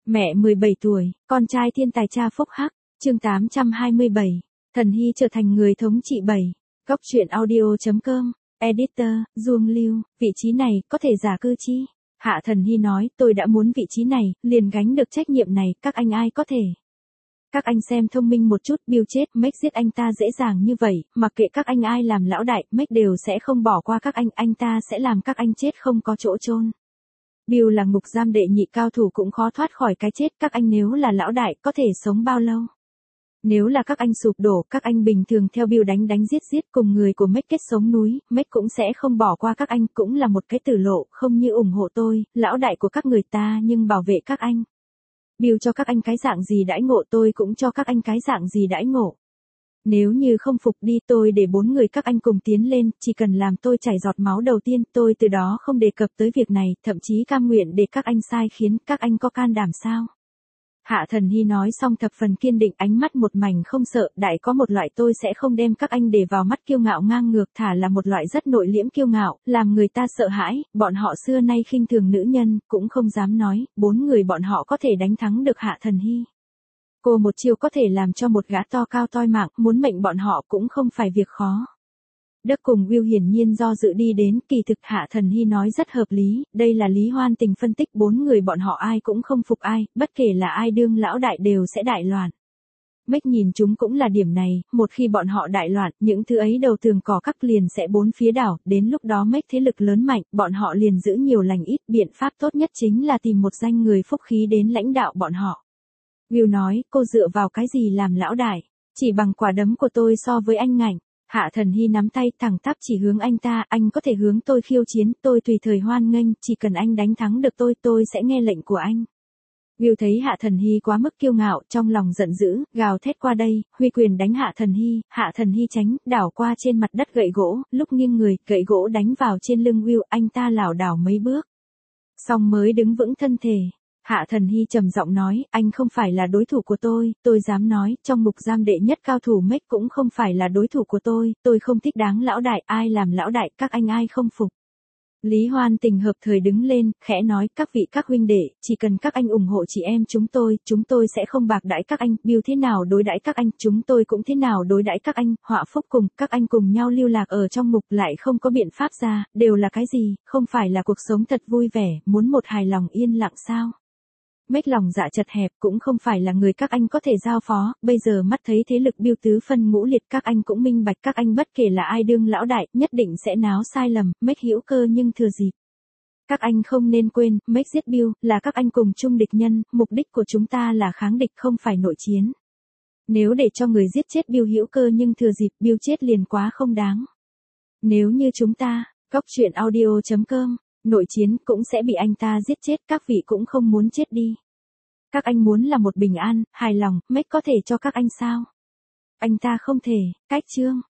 Mẹ 17 tuổi, con trai thiên tài cha phúc hắc, chương 827, Thần Hy trở thành người thống trị 7. Góc truyện audio.com, Editor, Duông Lưu, vị trí này, có thể giả cư chi? Hạ Thần Hy nói, tôi đã muốn vị trí này, liền gánh được trách nhiệm này, các anh ai có thể. Các anh xem thông minh một chút, Bill chết, Meg giết anh ta dễ dàng như vậy, mặc kệ các anh ai làm lão đại, Meg đều sẽ không bỏ qua các anh ta sẽ làm các anh chết không có chỗ chôn. Bill là ngục giam đệ nhị cao thủ cũng khó thoát khỏi cái chết, các anh nếu là lão đại, có thể sống bao lâu? Nếu là các anh sụp đổ, các anh bình thường theo Bill đánh giết cùng người của Meg kết sống núi, Meg cũng sẽ không bỏ qua các anh, cũng là một cái tử lộ, không như ủng hộ tôi, lão đại của các người ta nhưng bảo vệ các anh. Bill cho các anh cái dạng gì đãi ngộ tôi cũng cho các anh cái dạng gì đãi ngộ. Nếu như không phục đi tôi để 4 người các anh cùng tiến lên, chỉ cần làm tôi chảy giọt máu đầu tiên tôi từ đó không đề cập tới việc này, thậm chí cam nguyện để các anh sai khiến, các anh có can đảm sao? Hạ Thần Hy nói xong thập phần kiên định, ánh mắt một mảnh không sợ, đại có một loại tôi sẽ không đem các anh để vào mắt kiêu ngạo ngang ngược, thả là một loại rất nội liễm kiêu ngạo, làm người ta sợ hãi, bọn họ xưa nay khinh thường nữ nhân, cũng không dám nói, 4 người bọn họ có thể đánh thắng được Hạ Thần Hy. Cô một chiêu có thể làm cho một gã to cao toi mạng, muốn mệnh bọn họ cũng không phải việc khó. Đức cùng Will hiển nhiên do dự đi đến, kỳ thực Hạ Thần Hy nói rất hợp lý, đây là Lý Hoan Tình phân tích 4 người bọn họ ai cũng không phục ai, bất kể là ai đương lão đại đều sẽ đại loạn. Meg nhìn chúng cũng là điểm này, một khi bọn họ đại loạn, những thứ ấy đầu tường cỏ cắt liền sẽ bốn phía đảo, đến lúc đó Meg thế lực lớn mạnh, bọn họ liền giữ nhiều lành ít, biện pháp tốt nhất chính là tìm một danh người phúc khí đến lãnh đạo bọn họ. Will nói, cô dựa vào cái gì làm lão đại, chỉ bằng quả đấm của tôi so với anh ngạnh. Hạ Thần Hy nắm tay thẳng tắp chỉ hướng anh ta, anh có thể hướng tôi khiêu chiến, tôi tùy thời hoan nghênh, chỉ cần anh đánh thắng được tôi sẽ nghe lệnh của anh. Will thấy Hạ Thần Hy quá mức kiêu ngạo, trong lòng giận dữ, gào thét qua đây, huy quyền đánh Hạ Thần Hy tránh, đảo qua trên mặt đất gậy gỗ, lúc nghiêng người, gậy gỗ đánh vào trên lưng Will, anh ta lảo đảo mấy bước. Xong mới đứng vững thân thể. Hạ Thần Hy trầm giọng nói, anh không phải là đối thủ của tôi dám nói, trong ngục giam đệ nhất cao thủ Meg cũng không phải là đối thủ của tôi không thích đáng lão đại, ai làm lão đại, các anh ai không phục. Lý Hoan Tình hợp thời đứng lên, khẽ nói, các huynh đệ, chỉ cần các anh ủng hộ chị em chúng tôi sẽ không bạc đãi các anh, Bill thế nào đối đãi các anh, chúng tôi cũng thế nào đối đãi các anh, họa phúc cùng, các anh cùng nhau lưu lạc ở trong ngục lại không có biện pháp ra, đều là cái gì, không phải là cuộc sống thật vui vẻ, muốn một hài lòng yên lặng sao? Meg lòng dạ chật hẹp cũng không phải là người các anh có thể giao phó, bây giờ mắt thấy thế lực Bill tứ phân ngũ liệt các anh cũng minh bạch các anh bất kể là ai đương lão đại, nhất định sẽ náo sai lầm, Meg hữu cơ nhưng thừa dịp. Các anh không nên quên, Meg giết Bill, là các anh cùng chung địch nhân, mục đích của chúng ta là kháng địch không phải nội chiến. Nếu để cho người giết chết Bill hữu cơ nhưng thừa dịp, Bill chết liền quá không đáng. Nếu như chúng ta, góc truyện audio.com, nội chiến cũng sẽ bị anh ta giết chết, các vị cũng không muốn chết đi. Các anh muốn là một bình an, hài lòng, Meg có thể cho các anh sao? Anh ta không thể, cách chương.